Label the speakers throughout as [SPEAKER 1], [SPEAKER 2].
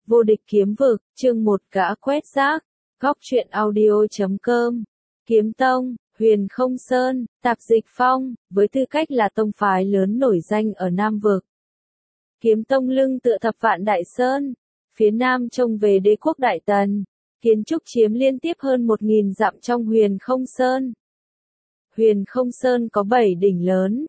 [SPEAKER 1] Vô địch kiếm vực, chương 1 gã quét rác, góc truyện audio.com, Kiếm Tông, Huyền Không Sơn, Tạp Dịch Phong, với tư cách là tông phái lớn nổi danh ở Nam Vực. Kiếm Tông lưng tựa thập vạn đại sơn, phía Nam trông về đế quốc Đại Tần, kiến trúc chiếm liên tiếp hơn 1.000 dặm trong Huyền Không Sơn. Huyền Không Sơn có 7 đỉnh lớn,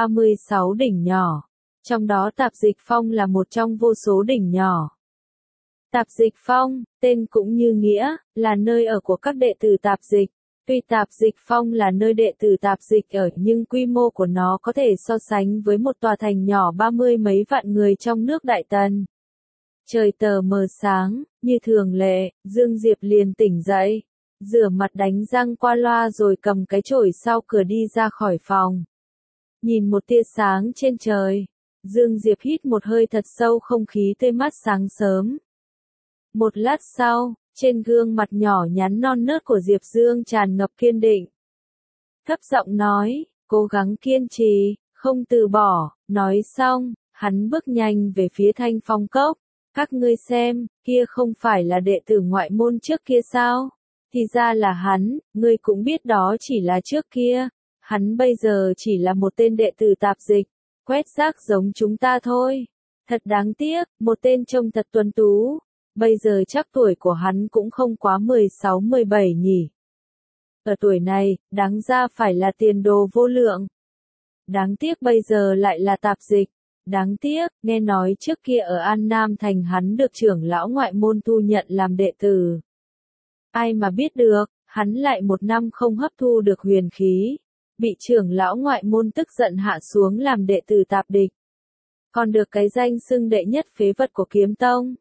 [SPEAKER 1] 36 đỉnh nhỏ, trong đó Tạp Dịch Phong là một trong vô số đỉnh nhỏ. Tạp Dịch Phong, tên cũng như nghĩa, là nơi ở của các đệ tử Tạp Dịch. Tuy Tạp Dịch Phong là nơi đệ tử Tạp Dịch ở nhưng quy mô của nó có thể so sánh với một tòa thành nhỏ 30 mấy vạn người trong nước Đại Tần. Trời tờ mờ sáng, như thường lệ, Dương Diệp liền tỉnh dậy, rửa mặt đánh răng qua loa rồi cầm cái chổi sau cửa đi ra khỏi phòng. Nhìn một tia sáng trên trời, Dương Diệp hít một hơi thật sâu không khí tươi mát sáng sớm. Một lát sau, trên gương mặt nhỏ nhắn non nớt của Diệp Dương tràn ngập kiên định. Thấp giọng nói, cố gắng kiên trì, không từ bỏ, nói xong, hắn bước nhanh về phía Thanh Phong Cốc. Các ngươi xem, kia không phải là đệ tử ngoại môn trước kia sao? Thì ra là hắn, ngươi cũng biết đó chỉ là trước kia. Hắn bây giờ chỉ là một tên đệ tử Tạp Dịch, quét rác giống chúng ta thôi. Thật đáng tiếc, một tên trông thật tuấn tú. Bây giờ chắc tuổi của hắn cũng không quá 16-17 nhỉ. Ở tuổi này, đáng ra phải là tiền đồ vô lượng. Đáng tiếc bây giờ lại là Tạp Dịch. Đáng tiếc, nghe nói trước kia ở An Nam Thành hắn được trưởng lão ngoại môn thu nhận làm đệ tử. Ai mà biết được, hắn lại một năm không hấp thu được huyền khí. Bị trưởng lão ngoại môn tức giận hạ xuống làm đệ tử Tạp Địch. Còn được cái danh xưng đệ nhất phế vật của Kiếm Tông.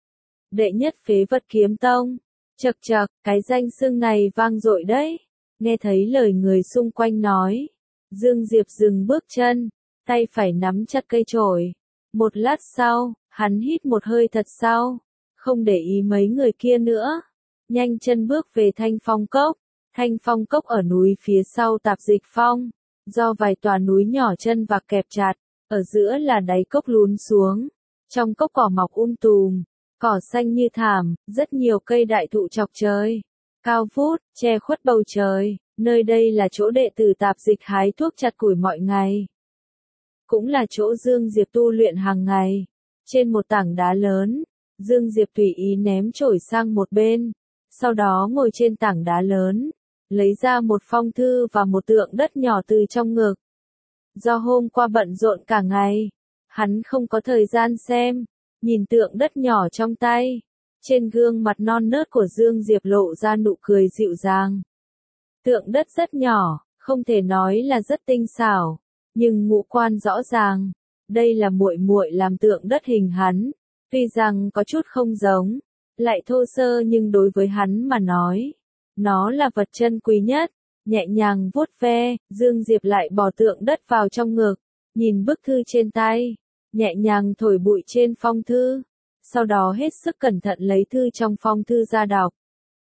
[SPEAKER 1] Đệ nhất phế vật Kiếm Tông. Chậc chậc, cái danh xưng này vang dội đấy. Nghe thấy lời người xung quanh nói. Dương Diệp dừng bước chân, tay phải nắm chặt cây chổi. Một lát sau, hắn hít một hơi thật sâu, không để ý mấy người kia nữa. Nhanh chân bước về Thanh Phong Cốc. Thanh Phong Cốc ở núi phía sau Tạp Dịch Phong. Do vài tòa núi nhỏ chân vạc kẹp chặt, ở giữa là đáy cốc lún xuống. Trong cốc cỏ mọc tùm. Cỏ xanh như thảm, rất nhiều cây đại thụ chọc trời. Cao vút, che khuất bầu trời, nơi đây là chỗ đệ tử Tạp Dịch hái thuốc chặt củi mọi ngày. Cũng là chỗ Dương Diệp tu luyện hàng ngày. Trên một tảng đá lớn, Dương Diệp tùy ý ném chổi sang một bên. Sau đó ngồi trên tảng đá lớn, lấy ra một phong thư và một tượng đất nhỏ từ trong ngực. Do hôm qua bận rộn cả ngày, hắn không có thời gian xem. Nhìn tượng đất nhỏ trong tay, trên gương mặt non nớt của Dương Diệp lộ ra nụ cười dịu dàng. Tượng đất rất nhỏ, không thể nói là rất tinh xảo, nhưng ngũ quan rõ ràng. Đây là muội muội làm tượng đất hình hắn, tuy rằng có chút không giống, lại thô sơ nhưng đối với hắn mà nói, nó là vật chân quý nhất. Nhẹ nhàng vuốt ve, Dương Diệp lại bỏ tượng đất vào trong ngực, nhìn bức thư trên tay. Nhẹ nhàng thổi bụi trên phong thư, sau đó hết sức cẩn thận lấy thư trong phong thư ra đọc.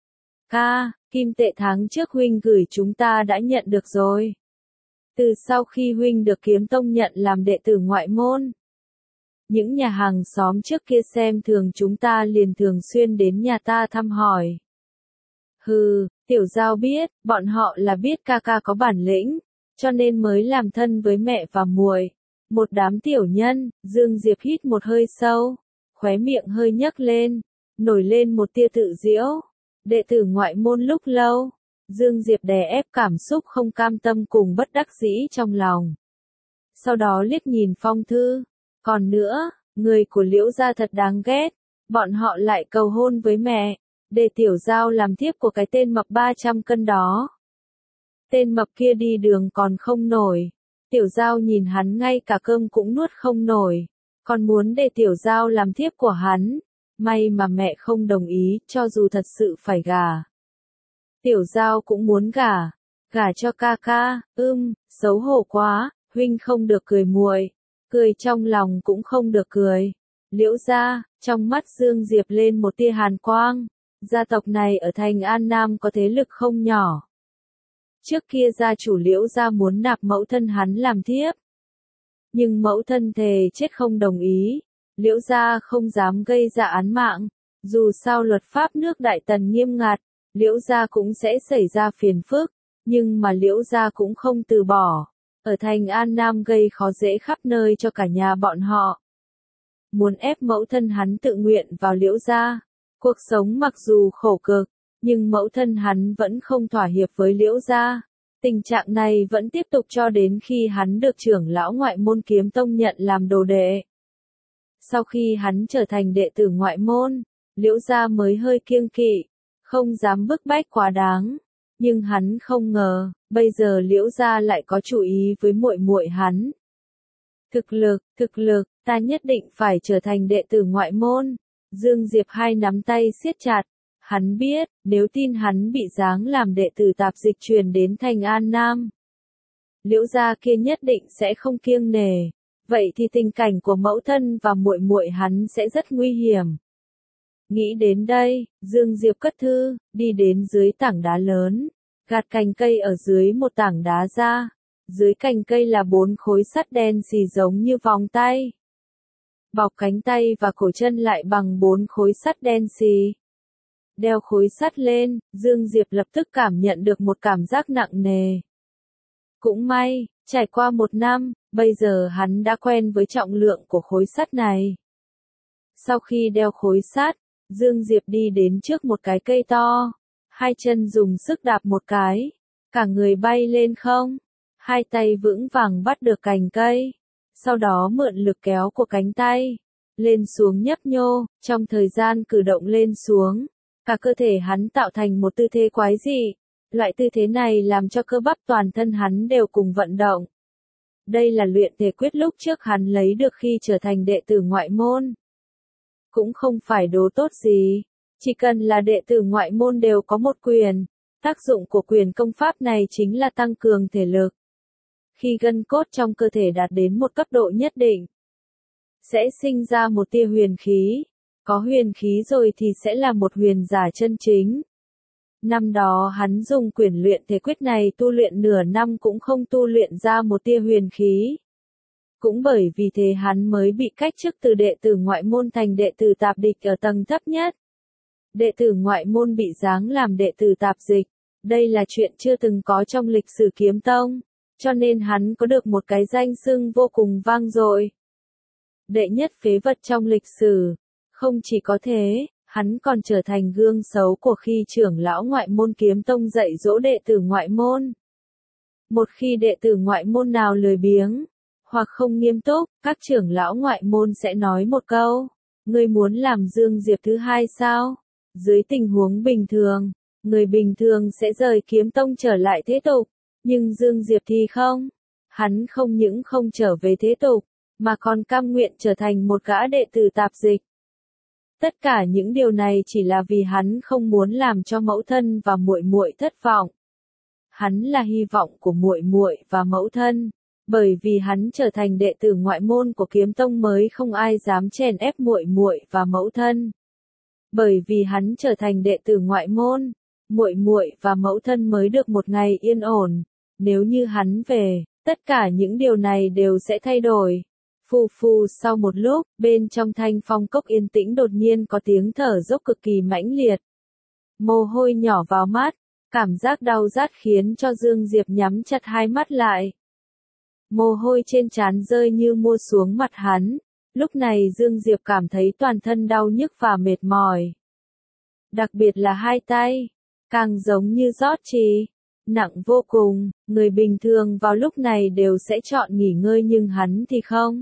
[SPEAKER 1] Ca, kim tệ tháng trước huynh gửi chúng ta đã nhận được rồi. Từ sau khi huynh được Kiếm Tông nhận làm đệ tử ngoại môn, những nhà hàng xóm trước kia xem thường chúng ta liền thường xuyên đến nhà ta thăm hỏi. Hừ, tiểu giao biết, bọn họ là biết ca ca có bản lĩnh, cho nên mới làm thân với mẹ và muội. Một đám tiểu nhân. Dương Diệp hít một hơi sâu, khóe miệng hơi nhấc lên, nổi lên một tia tự giễu. Đệ tử ngoại môn lúc lâu, Dương Diệp đè ép cảm xúc không cam tâm cùng bất đắc dĩ trong lòng. Sau đó liếc nhìn phong thư. Còn nữa, người của Liễu gia thật đáng ghét, bọn họ lại cầu hôn với mẹ, để tiểu giao làm thiếp của cái tên mập 300 cân đó. Tên mập kia đi đường còn không nổi. Tiểu Giao nhìn hắn ngay cả cơm cũng nuốt không nổi, còn muốn để Tiểu Giao làm thiếp của hắn. May mà mẹ không đồng ý, cho dù thật sự phải gả. Tiểu Giao cũng muốn gả cho ca ca. Xấu hổ quá, huynh không được cười muội, cười trong lòng cũng không được cười. Liễu gia, trong mắt Dương Diệp lên một tia hàn quang. Gia tộc này ở thành An Nam có thế lực không nhỏ. Trước kia gia chủ Liễu gia muốn nạp mẫu thân hắn làm thiếp. Nhưng mẫu thân thề chết không đồng ý. Liễu gia không dám gây ra án mạng, dù sao luật pháp nước Đại Tần nghiêm ngặt, Liễu gia cũng sẽ xảy ra phiền phức, nhưng mà Liễu gia cũng không từ bỏ, ở thành An Nam gây khó dễ khắp nơi cho cả nhà bọn họ. Muốn ép mẫu thân hắn tự nguyện vào Liễu gia. Cuộc sống mặc dù khổ cực, nhưng mẫu thân hắn vẫn không thỏa hiệp với Liễu gia. Tình trạng này vẫn tiếp tục cho đến khi hắn được trưởng lão ngoại môn Kiếm Tông nhận làm đồ đệ. Sau khi hắn trở thành đệ tử ngoại môn, Liễu gia mới hơi kiêng kỵ, không dám bức bách quá đáng. Nhưng hắn không ngờ, bây giờ Liễu gia lại có chủ ý với muội muội hắn. Thực lực, ta nhất định phải trở thành đệ tử ngoại môn. Dương Diệp hai nắm tay siết chặt. Hắn biết, nếu tin hắn bị giáng làm đệ tử tạp dịch truyền đến thành An Nam, Liễu gia kia nhất định sẽ không kiêng nể. Vậy thì tình cảnh của mẫu thân và muội muội hắn sẽ rất nguy hiểm. Nghĩ đến đây, Dương Diệp cất thư, đi đến dưới tảng đá lớn, gạt cành cây ở dưới một tảng đá ra. Dưới cành cây là 4 khối sắt đen xì giống như vòng tay. Bọc cánh tay và cổ chân lại bằng 4 khối sắt đen xì. Đeo khối sắt lên, Dương Diệp lập tức cảm nhận được một cảm giác nặng nề. Cũng may, trải qua 1 năm, bây giờ hắn đã quen với trọng lượng của khối sắt này. Sau khi đeo khối sắt, Dương Diệp đi đến trước một cái cây to. Hai chân dùng sức đạp một cái. Cả người bay lên không. Hai tay vững vàng bắt được cành cây. Sau đó mượn lực kéo của cánh tay. Lên xuống nhấp nhô, trong thời gian cử động lên xuống. Cả cơ thể hắn tạo thành một tư thế quái dị. Loại tư thế này làm cho cơ bắp toàn thân hắn đều cùng vận động. Đây là luyện thể quyết lúc trước hắn lấy được khi trở thành đệ tử ngoại môn. Cũng không phải đồ tốt gì. Chỉ cần là đệ tử ngoại môn đều có một quyền. Tác dụng của quyền công pháp này chính là tăng cường thể lực. Khi gân cốt trong cơ thể đạt đến một cấp độ nhất định, sẽ sinh ra một tia huyền khí. Có huyền khí rồi thì sẽ là một huyền giả chân chính. Năm đó hắn dùng quyền luyện thể quyết này tu luyện nửa năm cũng không tu luyện ra một tia huyền khí. Cũng bởi vì thế hắn mới bị cách chức từ đệ tử ngoại môn thành đệ tử tạp địch ở tầng thấp nhất. Đệ tử ngoại môn bị giáng làm đệ tử tạp dịch. Đây là chuyện chưa từng có trong lịch sử Kiếm Tông. Cho nên hắn có được một cái danh xưng vô cùng vang dội. Đệ nhất phế vật trong lịch sử. Không chỉ có thế, hắn còn trở thành gương xấu của khi trưởng lão ngoại môn Kiếm Tông dạy dỗ đệ tử ngoại môn. Một khi đệ tử ngoại môn nào lười biếng, hoặc không nghiêm túc, các trưởng lão ngoại môn sẽ nói một câu, ngươi muốn làm Dương Diệp thứ hai sao? Dưới tình huống bình thường, người bình thường sẽ rời Kiếm Tông trở lại thế tục, nhưng Dương Diệp thì không. Hắn không những không trở về thế tục, mà còn cam nguyện trở thành một gã đệ tử tạp dịch. Tất cả những điều này chỉ là vì hắn không muốn làm cho mẫu thân và muội muội thất vọng. Hắn là hy vọng của muội muội và mẫu thân, bởi vì hắn trở thành đệ tử ngoại môn của Kiếm Tông mới không ai dám chèn ép muội muội và mẫu thân. Bởi vì hắn trở thành đệ tử ngoại môn, muội muội và mẫu thân mới được một ngày yên ổn. Nếu như hắn về, tất cả những điều này đều sẽ thay đổi. Phù phù sau một lúc, bên trong Thanh Phong cốc yên tĩnh đột nhiên có tiếng thở dốc cực kỳ mãnh liệt. Mồ hôi nhỏ vào mắt, cảm giác đau rát khiến cho Dương Diệp nhắm chặt hai mắt lại. Mồ hôi trên trán rơi như mưa xuống mặt hắn. Lúc này Dương Diệp cảm thấy toàn thân đau nhức và mệt mỏi. Đặc biệt là hai tay, càng giống như rót trì, nặng vô cùng. Người bình thường vào lúc này đều sẽ chọn nghỉ ngơi nhưng hắn thì không.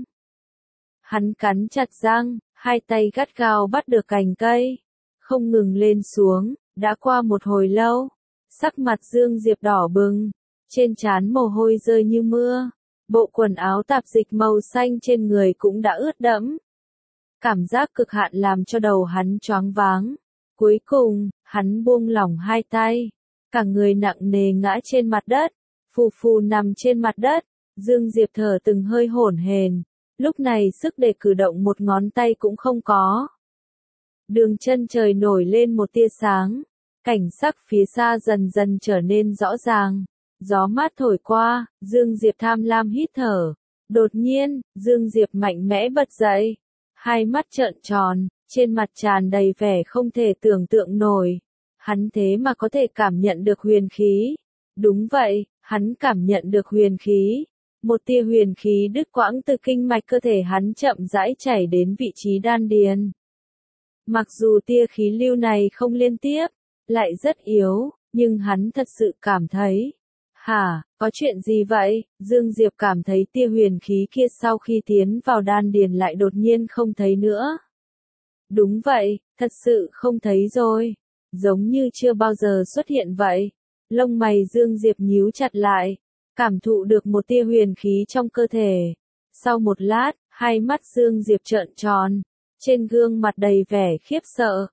[SPEAKER 1] Hắn cắn chặt răng, hai tay gắt gao bắt được cành cây, không ngừng lên xuống. Đã qua một hồi lâu, sắc mặt Dương Diệp đỏ bừng, trên trán mồ hôi rơi như mưa. Bộ quần áo tạp dịch màu xanh trên người cũng đã ướt đẫm. Cảm giác cực hạn làm cho đầu hắn choáng váng. Cuối cùng, hắn buông lỏng hai tay. Cả người nặng nề ngã trên mặt đất. Phù phù nằm trên mặt đất. Dương Diệp thở từng hơi hổn hển. Lúc này sức để cử động một ngón tay cũng không có. Đường chân trời nổi lên một tia sáng. Cảnh sắc phía xa dần dần trở nên rõ ràng. Gió mát thổi qua, Dương Diệp tham lam hít thở. Đột nhiên, Dương Diệp mạnh mẽ bật dậy. hai mắt trợn tròn, trên mặt tràn đầy vẻ không thể tưởng tượng nổi. Hắn thế mà có thể cảm nhận được huyền khí. Đúng vậy, hắn cảm nhận được huyền khí. Một tia huyền khí đứt quãng từ kinh mạch cơ thể hắn chậm rãi chảy đến vị trí đan điền. Mặc dù tia khí lưu này không liên tiếp, lại rất yếu, nhưng hắn thật sự cảm thấy. Hả, có chuyện gì vậy? Dương Diệp cảm thấy tia huyền khí kia sau khi tiến vào đan điền lại đột nhiên không thấy nữa. Đúng vậy, thật sự không thấy rồi. Giống như chưa bao giờ xuất hiện vậy. Lông mày Dương Diệp nhíu chặt lại, cảm thụ được một tia huyền khí trong cơ thể. Sau một lát, hai mắt Dương Diệp trợn tròn, trên gương mặt đầy vẻ khiếp sợ.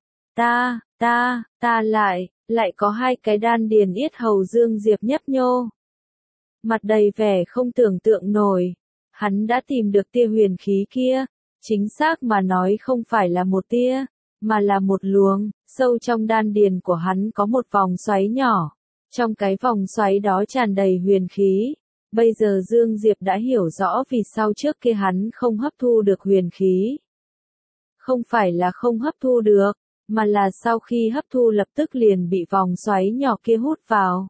[SPEAKER 1] Ta lại có hai cái đan điền yết hầu Dương Diệp nhấp nhô. Mặt đầy vẻ không tưởng tượng nổi. Hắn đã tìm được tia huyền khí kia. Chính xác mà nói không phải là một tia, mà là một luồng. Sâu trong đan điền của hắn có một vòng xoáy nhỏ. Trong cái vòng xoáy đó tràn đầy huyền khí. Bây giờ Dương Diệp đã hiểu rõ vì sao trước kia hắn không hấp thu được huyền khí. Không phải là không hấp thu được, mà là sau khi hấp thu lập tức liền bị vòng xoáy nhỏ kia hút vào.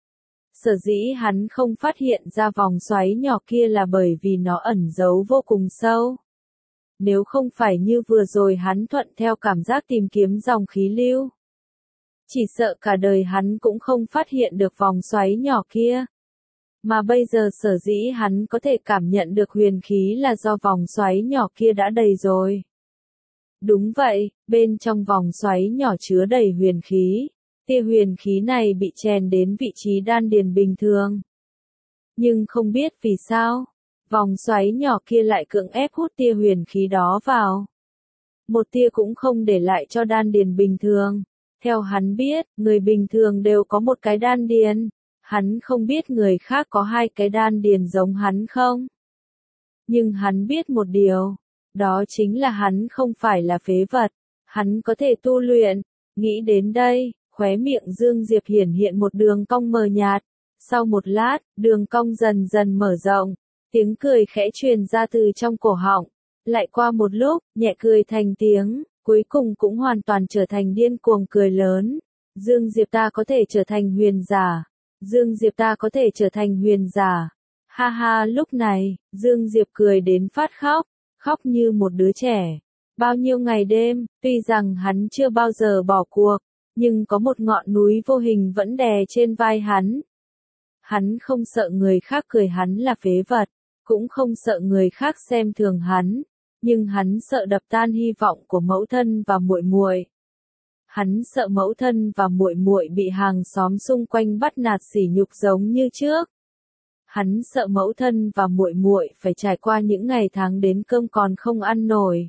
[SPEAKER 1] Sở dĩ hắn không phát hiện ra vòng xoáy nhỏ kia là bởi vì nó ẩn giấu vô cùng sâu. Nếu không phải như vừa rồi hắn thuận theo cảm giác tìm kiếm dòng khí lưu, chỉ sợ cả đời hắn cũng không phát hiện được vòng xoáy nhỏ kia. Mà bây giờ sở dĩ hắn có thể cảm nhận được huyền khí là do vòng xoáy nhỏ kia đã đầy rồi. Đúng vậy, bên trong vòng xoáy nhỏ chứa đầy huyền khí. Tia huyền khí này bị chèn đến vị trí đan điền bình thường. Nhưng không biết vì sao, vòng xoáy nhỏ kia lại cưỡng ép hút tia huyền khí đó vào. Một tia cũng không để lại cho đan điền bình thường. Theo hắn biết, người bình thường đều có một cái đan điền. Hắn không biết người khác có hai cái đan điền giống hắn không. Nhưng hắn biết một điều, đó chính là hắn không phải là phế vật. Hắn có thể tu luyện. Nghĩ đến đây, khóe miệng Dương Diệp hiển hiện một đường cong mờ nhạt. Sau một lát, đường cong dần dần mở rộng. Tiếng cười khẽ truyền ra từ trong cổ họng. Lại qua một lúc, nhẹ cười thành tiếng, cuối cùng cũng hoàn toàn trở thành điên cuồng cười lớn. Dương Diệp ta có thể trở thành huyền giả. Dương Diệp ta có thể trở thành huyền giả. Ha ha, lúc này, Dương Diệp cười đến phát khóc, khóc như một đứa trẻ. Bao nhiêu ngày đêm, tuy rằng hắn chưa bao giờ bỏ cuộc, nhưng có một ngọn núi vô hình vẫn đè trên vai hắn. Hắn không sợ người khác cười hắn là phế vật, cũng không sợ người khác xem thường hắn, nhưng hắn sợ đập tan hy vọng của mẫu thân và muội muội. Hắn sợ mẫu thân và muội muội bị hàng xóm xung quanh bắt nạt sỉ nhục giống như trước. Hắn sợ mẫu thân và muội muội phải trải qua những ngày tháng đến cơm còn không ăn nổi.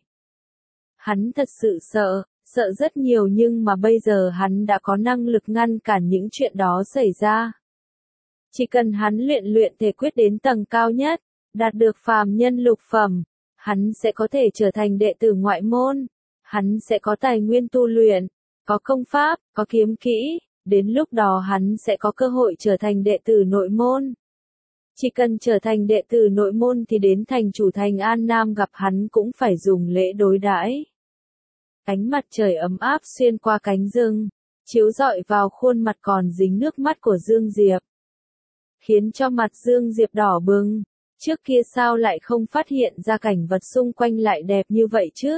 [SPEAKER 1] Hắn thật sự sợ, sợ rất nhiều, nhưng mà bây giờ hắn đã có năng lực ngăn cản những chuyện đó xảy ra. Chỉ cần hắn luyện thể quyết đến tầng cao nhất, đạt được phàm nhân lục phẩm, hắn sẽ có thể trở thành đệ tử ngoại môn. Hắn sẽ có tài nguyên tu luyện, có công pháp, có kiếm kỹ, đến lúc đó hắn sẽ có cơ hội trở thành đệ tử nội môn. Chỉ cần trở thành đệ tử nội môn thì đến thành chủ thành An Nam gặp hắn cũng phải dùng lễ đối đãi. Ánh mặt trời ấm áp xuyên qua cánh rừng, chiếu rọi vào khuôn mặt còn dính nước mắt của Dương Diệp, khiến cho mặt Dương Diệp đỏ bừng. Trước kia sao lại không phát hiện ra cảnh vật xung quanh lại đẹp như vậy chứ?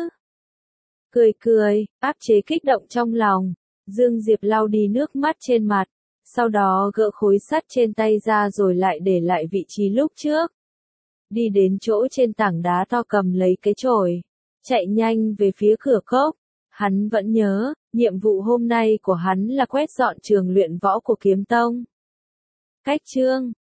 [SPEAKER 1] Cười, áp chế kích động trong lòng, Dương Diệp lau đi nước mắt trên mặt, sau đó gỡ khối sắt trên tay ra rồi lại để lại vị trí lúc trước. Đi đến chỗ trên tảng đá to cầm lấy cái chổi, chạy nhanh về phía cửa cốc. Hắn vẫn nhớ, nhiệm vụ hôm nay của hắn là quét dọn trường luyện võ của Kiếm Tông. Cách chương